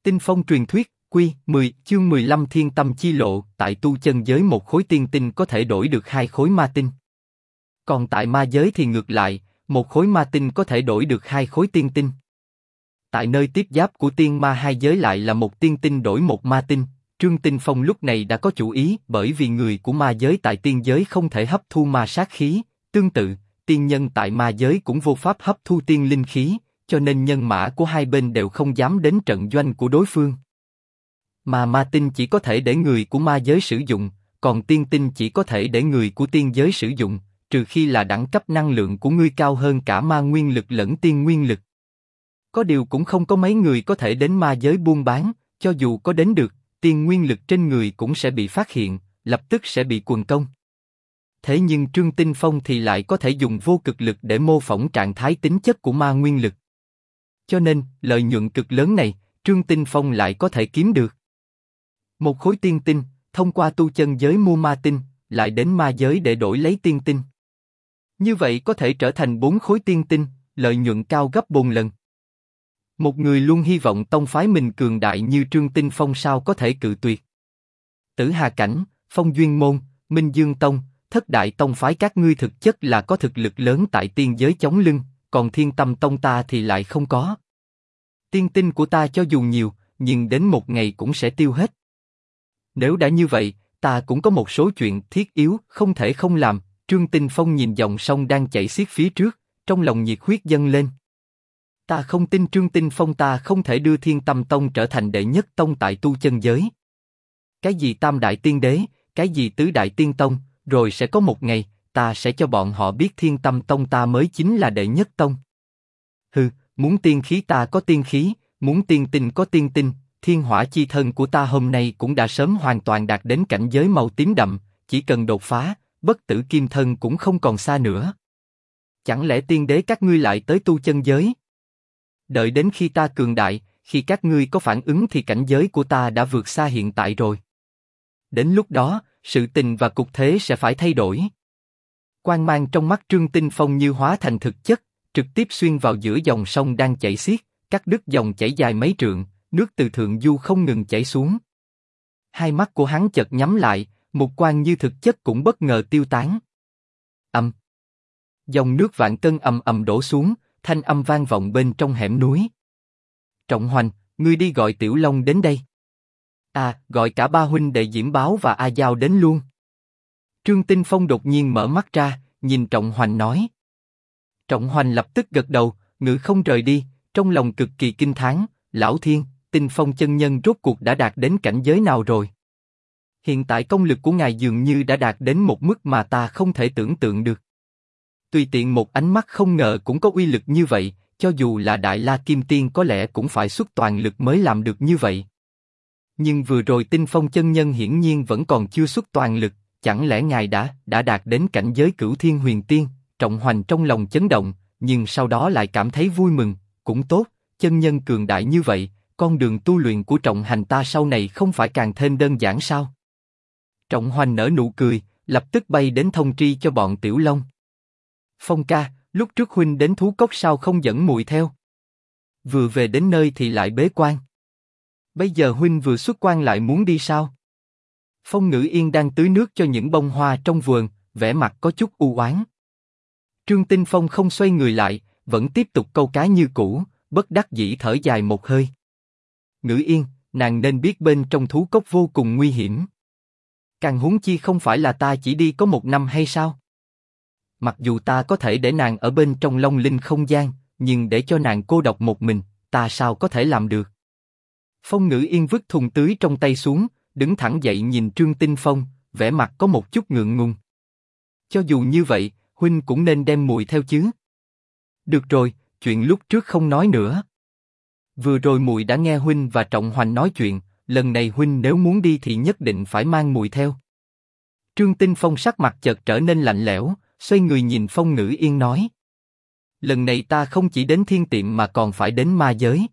Tinh phong truyền thuyết, Quy 10, chương 15 Thiên tâm chi lộ. Tại tu chân giới một khối tiên tinh có thể đổi được 2 khối ma tinh. Còn tại ma giới thì ngược lại, một khối ma tinh có thể đổi được 2 khối tiên tinh. Tại nơi tiếp giáp của tiên ma hai giới lại là một tiên tinh đổi một ma tinh. Trương Tinh Phong lúc này đã có chủ ý, bởi vì người của ma giới tại tiên giới không thể hấp thu ma sát khí, tương tự, tiên nhân tại ma giới cũng vô pháp hấp thu tiên linh khí, cho nên nhân mã của hai bên đều không dám đến trận doanh của đối phương. Mà ma tinh chỉ có thể để người của ma giới sử dụng, còn tiên tinh chỉ có thể để người của tiên giới sử dụng, trừ khi là đẳng cấp năng lượng của ngươi cao hơn cả ma nguyên lực lẫn tiên nguyên lực. Có điều cũng không có mấy người có thể đến ma giới buôn bán, cho dù có đến được, tiên nguyên lực trên người cũng sẽ bị phát hiện, lập tức sẽ bị quần công. Thế nhưng Trương Tinh Phong thì lại có thể dùng vô cực lực để mô phỏng trạng thái tính chất của ma nguyên lực. Cho nên, lợi nhuận cực lớn này, Trương Tinh Phong lại có thể kiếm được. Một khối tiên tinh, thông qua tu chân giới mua ma tinh, lại đến ma giới để đổi lấy tiên tinh. Như vậy có thể trở thành 4 khối tiên tinh, lợi nhuận cao gấp 4 lần. Một người luôn hy vọng tông phái mình cường đại như Trương Tinh Phong sao có thể cự tuyệt. Tử Hà Cảnh, Phong Duyên Môn, Minh Dương Tông, thất đại tông phái các ngươi thực chất là có thực lực lớn tại tiên giới chống lưng, còn Thiên Tâm Tông ta thì lại không có. Tiên tinh của ta cho dù nhiều, nhưng đến một ngày cũng sẽ tiêu hết. Nếu đã như vậy, ta cũng có một số chuyện thiết yếu không thể không làm. Trương Tinh Phong nhìn dòng sông đang chảy xiết phía trước, trong lòng nhiệt huyết dâng lên. Ta không tin Trương Tinh Phong ta không thể đưa Thiên Tâm Tông trở thành đệ nhất tông tại tu chân giới. Cái gì tam đại tiên đế, cái gì tứ đại tiên tông, rồi sẽ có một ngày, ta sẽ cho bọn họ biết Thiên Tâm Tông ta mới chính là đệ nhất tông. Hừ, muốn tiên khí ta có tiên khí, muốn tiên tinh có tiên tinh, thiên hỏa chi thân của ta hôm nay cũng đã sớm hoàn toàn đạt đến cảnh giới màu tím đậm, chỉ cần đột phá, bất tử kim thân cũng không còn xa nữa. Chẳng lẽ tiên đế các ngươi lại tới tu chân giới? Đợi đến khi ta cường đại, khi các ngươi có phản ứng thì cảnh giới của ta đã vượt xa hiện tại rồi. Đến lúc đó, sự tình và cục thế sẽ phải thay đổi. Quang mang trong mắt Trương Tinh Phong như hóa thành thực chất, trực tiếp xuyên vào giữa dòng sông đang chảy xiết, cắt đứt dòng chảy dài mấy trượng, nước từ thượng du không ngừng chảy xuống. Hai mắt của hắn chợt nhắm lại, một quang như thực chất cũng bất ngờ tiêu tán. Dòng nước vạn cân ầm ầm đổ xuống, thanh âm vang vọng bên trong hẻm núi. Trọng Hoành, ngươi đi gọi Tiểu Long đến đây. Gọi cả ba huynh đệ Diễm Báo và A Giao đến luôn. Trương Tinh Phong đột nhiên mở mắt ra, nhìn Trọng Hoành nói. Trọng Hoành lập tức gật đầu, ngự không rời đi, trong lòng cực kỳ kinh thán, Lão Thiên, Tinh Phong chân nhân rốt cuộc đã đạt đến cảnh giới nào rồi? Hiện tại công lực của ngài dường như đã đạt đến một mức mà ta không thể tưởng tượng được. Tùy tiện một ánh mắt không ngờ cũng có uy lực như vậy, cho dù là Đại La Kim Tiên có lẽ cũng phải xuất toàn lực mới làm được như vậy. Nhưng vừa rồi Tinh Phong chân nhân hiển nhiên vẫn còn chưa xuất toàn lực, chẳng lẽ ngài đã đạt đến cảnh giới Cửu Thiên Huyền Tiên? Trọng Hoành trong lòng chấn động, nhưng sau đó lại cảm thấy vui mừng, cũng tốt, chân nhân cường đại như vậy, con đường tu luyện của Trọng Hành ta sau này không phải càng thêm đơn giản sao? Trọng Hoành nở nụ cười, lập tức bay đến thông tri cho bọn Tiểu Long. Phong ca, lúc trước huynh đến thú cốc sao không dẫn muội theo? Vừa về đến nơi thì lại bế quan. Bây giờ huynh vừa xuất quan lại muốn đi sao? Phong Ngữ Yên đang tưới nước cho những bông hoa trong vườn, vẻ mặt có chút u oán. Trương Tinh Phong không xoay người lại, vẫn tiếp tục câu cá như cũ, bất đắc dĩ thở dài một hơi. Ngữ Yên, nàng nên biết bên trong thú cốc vô cùng nguy hiểm. Càng huống chi không phải là ta chỉ đi có 1 năm hay sao? Mặc dù ta có thể để nàng ở bên trong Long Linh không gian, nhưng để cho nàng cô độc một mình, ta sao có thể làm được? Phong Ngữ Yên vứt thùng tưới trong tay xuống, đứng thẳng dậy nhìn Trương Tinh Phong, vẻ mặt có một chút ngượng ngùng. Cho dù như vậy, huynh cũng nên đem muội theo chứ. Được rồi, chuyện lúc trước không nói nữa. Vừa rồi muội đã nghe huynh và Trọng Hoành nói chuyện, lần này huynh nếu muốn đi thì nhất định phải mang muội theo. Trương Tinh Phong sắc mặt chợt trở nên lạnh lẽo, xoay người nhìn Phong Ngữ Yên nói. Lần này ta không chỉ đến thiên tiệm mà còn phải đến ma giới.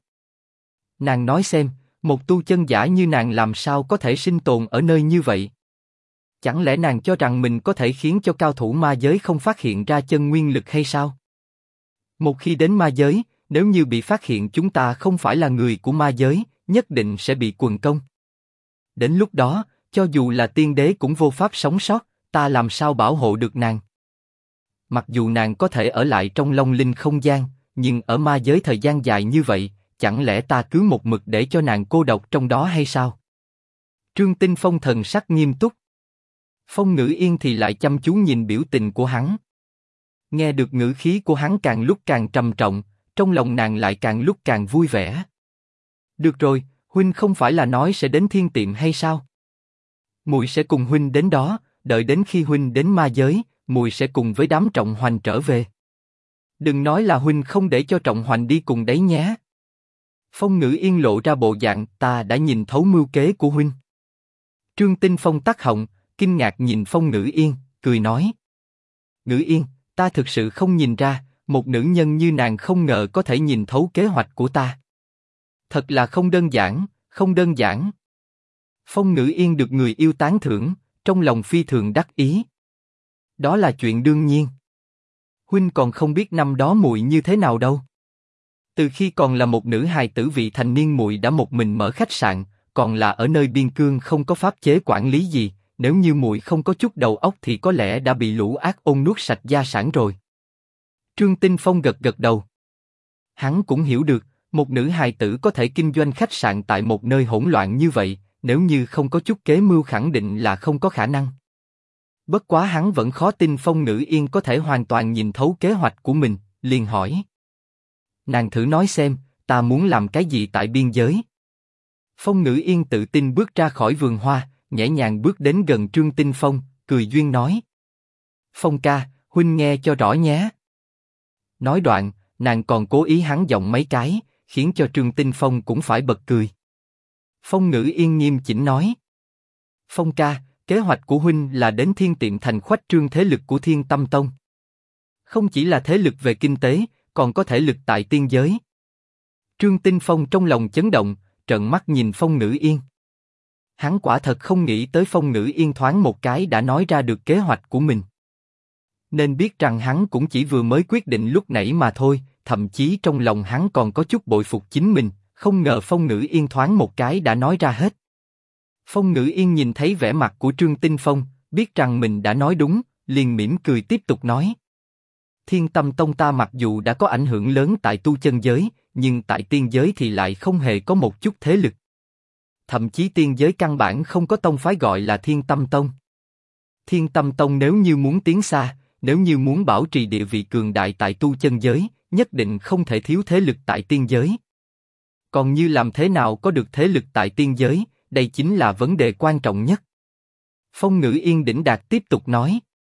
Nàng nói xem, một tu chân giả như nàng làm sao có thể sinh tồn ở nơi như vậy? Chẳng lẽ nàng cho rằng mình có thể khiến cho cao thủ ma giới không phát hiện ra chân nguyên lực hay sao? Một khi đến ma giới, nếu như bị phát hiện chúng ta không phải là người của ma giới, nhất định sẽ bị quần công. Đến lúc đó, cho dù là tiên đế cũng vô pháp sống sót, ta làm sao bảo hộ được nàng? Mặc dù nàng có thể ở lại trong Long Linh không gian, nhưng ở ma giới thời gian dài như vậy, chẳng lẽ ta cứ một mực để cho nàng cô độc trong đó hay sao? Trương Tinh Phong thần sắc nghiêm túc. Phong Ngữ Yên thì lại chăm chú nhìn biểu tình của hắn. Nghe được ngữ khí của hắn càng lúc càng trầm trọng, trong lòng nàng lại càng lúc càng vui vẻ. Được rồi, huynh không phải là nói sẽ đến thiên tiệm hay sao? Muội sẽ cùng huynh đến đó, đợi đến khi huynh đến ma giới, muội sẽ cùng với đám Trọng Hoành trở về. Đừng nói là huynh không để cho Trọng Hoành đi cùng đấy nhé. Phong Ngữ Yên lộ ra bộ dạng ta đã nhìn thấu mưu kế của huynh. Trương Tinh Phong tắc họng, kinh ngạc nhìn Phong Ngữ Yên, cười nói: Ngữ Yên, ta thực sự không nhìn ra, một nữ nhân như nàng không ngờ có thể nhìn thấu kế hoạch của ta. Thật là không đơn giản, không đơn giản. Phong Ngữ Yên được người yêu tán thưởng, trong lòng phi thường đắc ý. Đó là chuyện đương nhiên. Huynh còn không biết năm đó muội như thế nào đâu. Từ khi còn là một nữ hài tử vị thành niên muội đã một mình mở khách sạn, còn là ở nơi biên cương không có pháp chế quản lý gì. Nếu như muội không có chút đầu óc thì có lẽ đã bị lũ ác ôn nuốt sạch gia sản rồi. Trương Tinh Phong gật gật đầu. Hắn cũng hiểu được, một nữ hài tử có thể kinh doanh khách sạn tại một nơi hỗn loạn như vậy, nếu như không có chút kế mưu khẳng định là không có khả năng. Bất quá hắn vẫn khó tin Phong Ngữ Yên có thể hoàn toàn nhìn thấu kế hoạch của mình, liền hỏi. Nàng thử nói xem, ta muốn làm cái gì tại biên giới? Phong Ngữ Yên tự tin bước ra khỏi vườn hoa, nhẹ nhàng bước đến gần Trương Tinh Phong, cười duyên nói. Phong ca, huynh nghe cho rõ nhé. Nói đoạn, nàng còn cố ý hắn giọng mấy cái, khiến cho Trương Tinh Phong cũng phải bật cười. Phong Ngữ Yên nghiêm chỉnh nói. Phong ca, kế hoạch của huynh là đến Thiên Tiệm Thành khuếch trương thế lực của Thiên Tâm Tông. Không chỉ là thế lực về kinh tế, còn có thể lực tại tiên giới. Trương Tinh Phong trong lòng chấn động, trợn mắt nhìn Phong Ngữ Yên. Hắn quả thật không nghĩ tới Phong Ngữ Yên thoáng một cái đã nói ra được kế hoạch của mình. Nên biết rằng hắn cũng chỉ vừa mới quyết định lúc nãy mà thôi, thậm chí trong lòng hắn còn có chút bội phục chính mình, không ngờ Phong Ngữ Yên thoáng một cái đã nói ra hết. Phong Ngữ Yên nhìn thấy vẻ mặt của Trương Tinh Phong, biết rằng mình đã nói đúng, liền mỉm cười tiếp tục nói. Thiên Tâm Tông ta mặc dù đã có ảnh hưởng lớn tại tu chân giới, nhưng tại tiên giới thì lại không hề có một chút thế lực. Thậm chí tiên giới căn bản không có tông phái gọi là Thiên Tâm Tông. Thiên Tâm Tông nếu như muốn tiến xa, nếu như muốn bảo trì địa vị cường đại tại tu chân giới, nhất định không thể thiếu thế lực tại tiên giới. Còn như làm thế nào có được thế lực tại tiên giới, đây chính là vấn đề quan trọng nhất. Phong Ngữ Yên đỉnh đạt tiếp tục nói.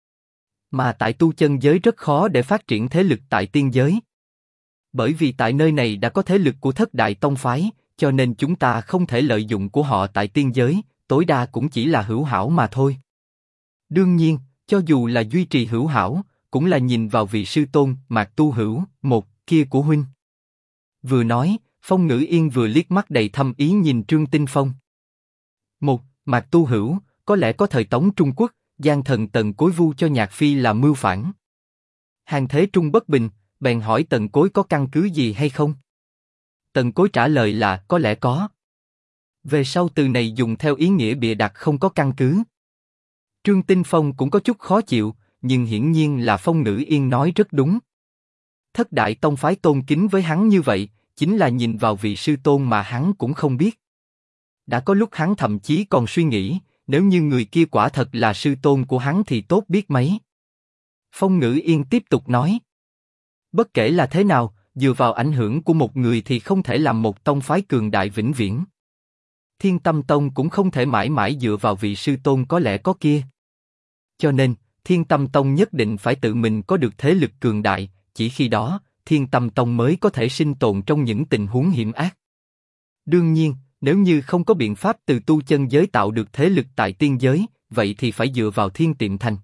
Mà tại tu chân giới rất khó để phát triển thế lực tại tiên giới. Bởi vì tại nơi này đã có thế lực của thất đại tông phái, cho nên chúng ta không thể lợi dụng của họ tại tiên giới, tối đa cũng chỉ là hữu hảo mà thôi. Đương nhiên, cho dù là duy trì hữu hảo, cũng là nhìn vào vị sư tôn Mạc Tu Hữu, một kia của huynh. Vừa nói, Phong Ngữ Yên vừa liếc mắt đầy thâm ý nhìn Trương Tinh Phong. Một, Mạc Tu Hữu, có lẽ có thời Tống Trung Quốc, Giang Thần Tần Cối vu cho Nhạc Phi là mưu phản. Hàng Thế Trung bất bình, bèn hỏi Tần Cối có căn cứ gì hay không. Tần Cối trả lời là có lẽ có. Về sau từ này dùng theo ý nghĩa bịa đặt không có căn cứ. Trương Tinh Phong cũng có chút khó chịu, nhưng hiển nhiên là Phong Ngữ Yên nói rất đúng. Thất đại tông phái tôn kính với hắn như vậy, chính là nhìn vào vị sư tôn mà hắn cũng không biết. Đã có lúc hắn thậm chí còn suy nghĩ, nếu như người kia quả thật là sư tôn của hắn thì tốt biết mấy. Phong Ngữ Yên tiếp tục nói. Bất kể là thế nào, dựa vào ảnh hưởng của một người thì không thể làm một tông phái cường đại vĩnh viễn. Thiên Tâm Tông cũng không thể mãi mãi dựa vào vị sư tôn có lẽ có kia. Cho nên, Thiên Tâm Tông nhất định phải tự mình có được thế lực cường đại, chỉ khi đó, Thiên Tâm Tông mới có thể sinh tồn trong những tình huống hiểm ác. Đương nhiên, nếu như không có biện pháp từ tu chân giới tạo được thế lực tại tiên giới, vậy thì phải dựa vào Thiên Tiệm Thành.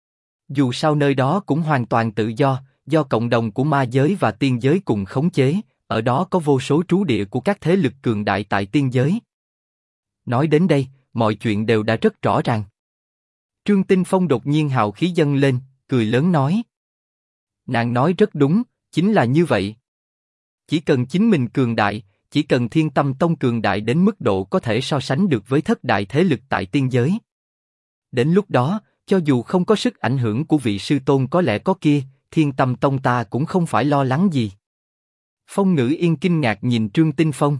Dù sao nơi đó cũng hoàn toàn tự do cộng đồng của ma giới và tiên giới cùng khống chế, ở đó có vô số trú địa của các thế lực cường đại tại tiên giới. Nói đến đây, mọi chuyện đều đã rất rõ ràng. Trương Tinh Phong đột nhiên hào khí dâng lên, cười lớn nói. Nàng nói rất đúng, chính là như vậy. Chỉ cần chính mình cường đại, chỉ cần Thiên Tâm Tông cường đại đến mức độ có thể so sánh được với thất đại thế lực tại tiên giới. Đến lúc đó, cho dù không có sức ảnh hưởng của vị sư tôn có lẽ có kia, Thiên Tâm Tông ta cũng không phải lo lắng gì. Phong Ngữ Yên kinh ngạc nhìn Trương Tinh Phong.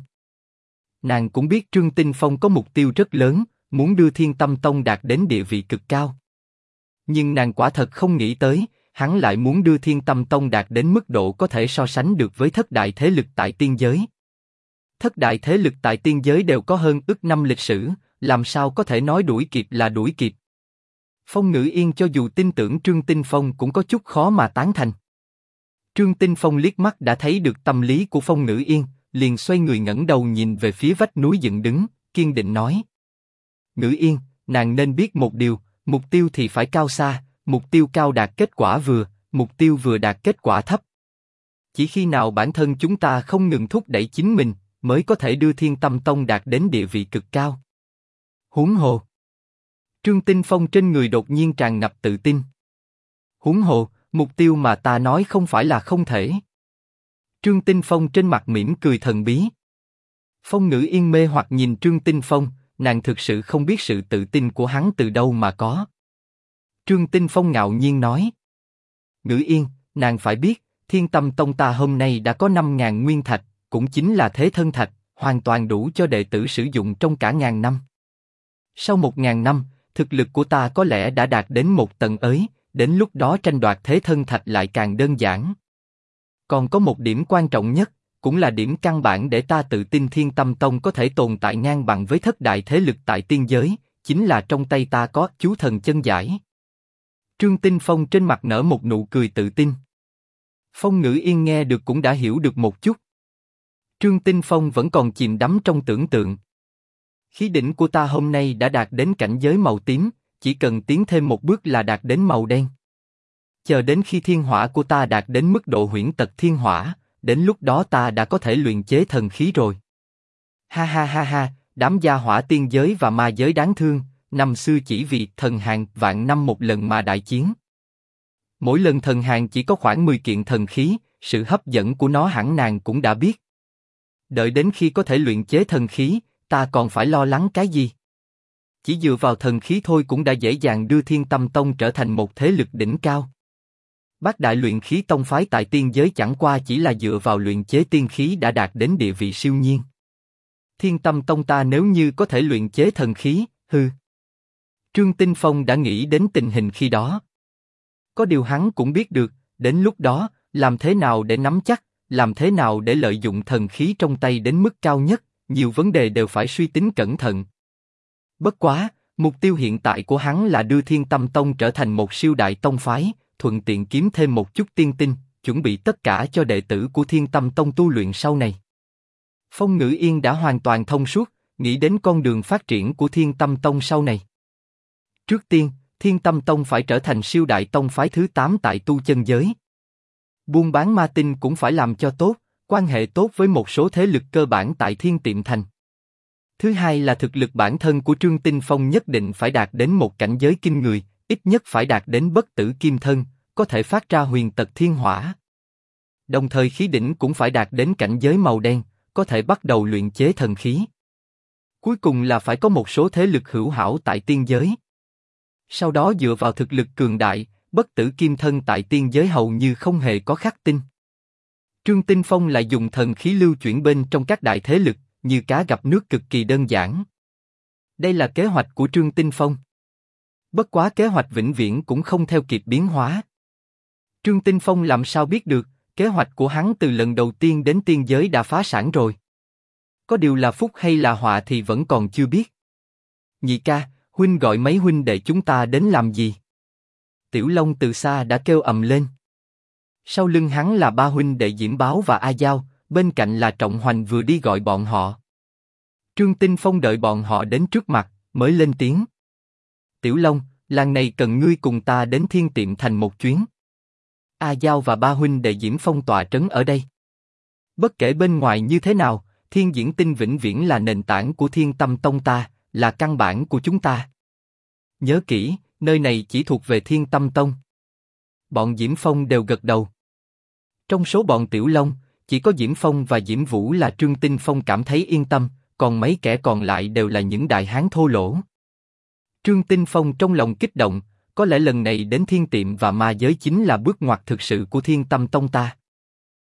Nàng cũng biết Trương Tinh Phong có mục tiêu rất lớn, muốn đưa Thiên Tâm Tông đạt đến địa vị cực cao. Nhưng nàng quả thật không nghĩ tới, hắn lại muốn đưa Thiên Tâm Tông đạt đến mức độ có thể so sánh được với thất đại thế lực tại tiên giới. Thất đại thế lực tại tiên giới đều có hơn ức năm lịch sử, làm sao có thể nói đuổi kịp là đuổi kịp. Phong Ngữ Yên cho dù tin tưởng Trương Tinh Phong cũng có chút khó mà tán thành. Trương Tinh Phong liếc mắt đã thấy được tâm lý của Phong Ngữ Yên, liền xoay người ngẩng đầu nhìn về phía vách núi dựng đứng, kiên định nói. Ngữ Yên, nàng nên biết một điều, mục tiêu thì phải cao xa, mục tiêu cao đạt kết quả vừa, mục tiêu vừa đạt kết quả thấp. Chỉ khi nào bản thân chúng ta không ngừng thúc đẩy chính mình, mới có thể đưa Thiên Tâm Tông đạt đến địa vị cực cao. Huống hồ. Trương Tinh Phong trên người đột nhiên tràn ngập tự tin. Huống hồ, mục tiêu mà ta nói không phải là không thể. Trương Tinh Phong trên mặt mỉm cười thần bí. Phong Ngữ Yên mê hoặc nhìn Trương Tinh Phong, nàng thực sự không biết sự tự tin của hắn từ đâu mà có. Trương Tinh Phong ngạo nhiên nói. Ngữ Yên, nàng phải biết, Thiên Tâm Tông ta hôm nay đã có 5.000 nguyên thạch, cũng chính là thế thân thạch, hoàn toàn đủ cho đệ tử sử dụng trong cả ngàn năm. Sau 1.000 năm, thực lực của ta có lẽ đã đạt đến một tầng ấy, đến lúc đó tranh đoạt thế thân thạch lại càng đơn giản. Còn có một điểm quan trọng nhất, cũng là điểm căn bản để ta tự tin Thiên Tâm Tông có thể tồn tại ngang bằng với thất đại thế lực tại tiên giới, chính là trong tay ta có chú thần chân giải. Trương Tinh Phong trên mặt nở một nụ cười tự tin. Phong Ngữ Yên nghe được cũng đã hiểu được một chút. Trương Tinh Phong vẫn còn chìm đắm trong tưởng tượng. Khí đỉnh của ta hôm nay đã đạt đến cảnh giới màu tím, chỉ cần tiến thêm một bước là đạt đến màu đen. Chờ đến khi thiên hỏa của ta đạt đến mức độ huyễn tật thiên hỏa, đến lúc đó ta đã có thể luyện chế thần khí rồi. Ha ha ha ha, đám gia hỏa tiên giới và ma giới đáng thương, năm xưa chỉ vì thần hàng vạn năm một lần mà đại chiến. Mỗi lần thần hàng chỉ có khoảng 10 kiện thần khí, sự hấp dẫn của nó hẳn nàng cũng đã biết. Đợi đến khi có thể luyện chế thần khí, ta còn phải lo lắng cái gì? Chỉ dựa vào thần khí thôi cũng đã dễ dàng đưa Thiên Tâm Tông trở thành một thế lực đỉnh cao. Bát đại luyện khí tông phái tại tiên giới chẳng qua chỉ là dựa vào luyện chế tiên khí đã đạt đến địa vị siêu nhiên. Thiên Tâm Tông ta nếu như có thể luyện chế thần khí, hừ. Trương Tinh Phong đã nghĩ đến tình hình khi đó. Có điều hắn cũng biết được, đến lúc đó, làm thế nào để nắm chắc, làm thế nào để lợi dụng thần khí trong tay đến mức cao nhất, nhiều vấn đề đều phải suy tính cẩn thận. Bất quá, mục tiêu hiện tại của hắn là đưa Thiên Tâm Tông trở thành một siêu đại tông phái, thuận tiện kiếm thêm một chút tiên tinh, chuẩn bị tất cả cho đệ tử của Thiên Tâm Tông tu luyện sau này. Phong Ngữ Yên đã hoàn toàn thông suốt, nghĩ đến con đường phát triển của Thiên Tâm Tông sau này. Trước tiên, Thiên Tâm Tông phải trở thành siêu đại tông phái thứ 8 tại tu chân giới. Buôn bán ma tinh cũng phải làm cho tốt, quan hệ tốt với một số thế lực cơ bản tại Thiên Tiệm Thành. Thứ hai là thực lực bản thân của Trương Tinh Phong nhất định phải đạt đến một cảnh giới kinh người, ít nhất phải đạt đến bất tử kim thân, có thể phát ra huyền tật thiên hỏa. Đồng thời khí đỉnh cũng phải đạt đến cảnh giới màu đen, có thể bắt đầu luyện chế thần khí. Cuối cùng là phải có một số thế lực hữu hảo tại tiên giới. Sau đó dựa vào thực lực cường đại, bất tử kim thân tại tiên giới hầu như không hề có khắc tinh. Trương Tinh Phong lại dùng thần khí lưu chuyển bên trong các đại thế lực, như cá gặp nước cực kỳ đơn giản. Đây là kế hoạch của Trương Tinh Phong. Bất quá kế hoạch vĩnh viễn cũng không theo kịp biến hóa. Trương Tinh Phong làm sao biết được, kế hoạch của hắn từ lần đầu tiên đến tiên giới đã phá sản rồi. Có điều là phúc hay là họa thì vẫn còn chưa biết. Nhị ca, huynh gọi mấy huynh đệ chúng ta đến làm gì? Tiểu Long từ xa đã kêu ầm lên. Sau lưng hắn là ba huynh đệ Diễm Báo và A Giao, bên cạnh là Trọng Hoành vừa đi gọi bọn họ. Trương Tinh Phong đợi bọn họ đến trước mặt, mới lên tiếng. Tiểu Long, lần này cần ngươi cùng ta đến Thiên Tiệm Thành một chuyến. A Giao và ba huynh đệ Diễm Phong tọa trấn ở đây. Bất kể bên ngoài như thế nào, Thiên Diễn Tinh vĩnh viễn là nền tảng của Thiên Tâm Tông ta, là căn bản của chúng ta. Nhớ kỹ, nơi này chỉ thuộc về Thiên Tâm Tông. Bọn Diễm Phong đều gật đầu. Trong số bọn Tiểu Long, chỉ có Diễm Phong và Diễm Vũ là Trương Tinh Phong cảm thấy yên tâm, còn mấy kẻ còn lại đều là những đại hán thô lỗ. Trương Tinh Phong trong lòng kích động, có lẽ lần này đến thiên tiệm và ma giới chính là bước ngoặt thực sự của Thiên Tâm Tông ta.